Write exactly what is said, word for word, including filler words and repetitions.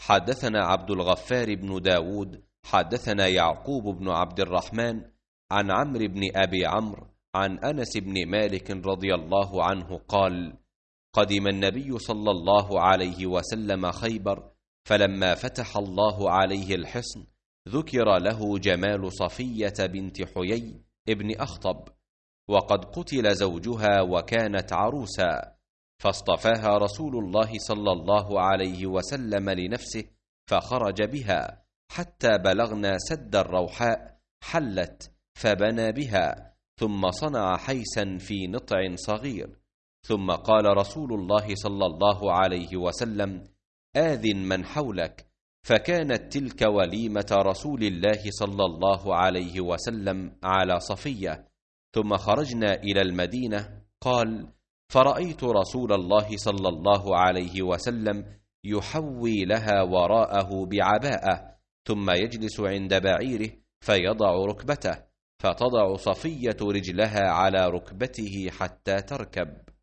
حدثنا عبد الغفار بن داود حدثنا يعقوب بن عبد الرحمن عن عمرو بن أبي عمرو عن أنس بن مالك رضي الله عنه قال: قدم النبي صلى الله عليه وسلم خيبر، فلما فتح الله عليه الحصن ذكر له جمال صفية بنت حيي ابن أخطب، وقد قتل زوجها وكانت عروسا، فاصطفاها رسول الله صلى الله عليه وسلم لنفسه فخرج بها حتى بلغنا سد الروحاء، حلت فبنى بها، ثم صنع حيسا في نطع صغير، ثم قال رسول الله صلى الله عليه وسلم: آذن من حولك، فكانت تلك وليمة رسول الله صلى الله عليه وسلم على صفية. ثم خرجنا إلى المدينة. قال: فرأيت رسول الله صلى الله عليه وسلم يحوي لها وراءه بعباءة، ثم يجلس عند بعيره فيضع ركبته، فتضع صفية رجلها على ركبته حتى تركب.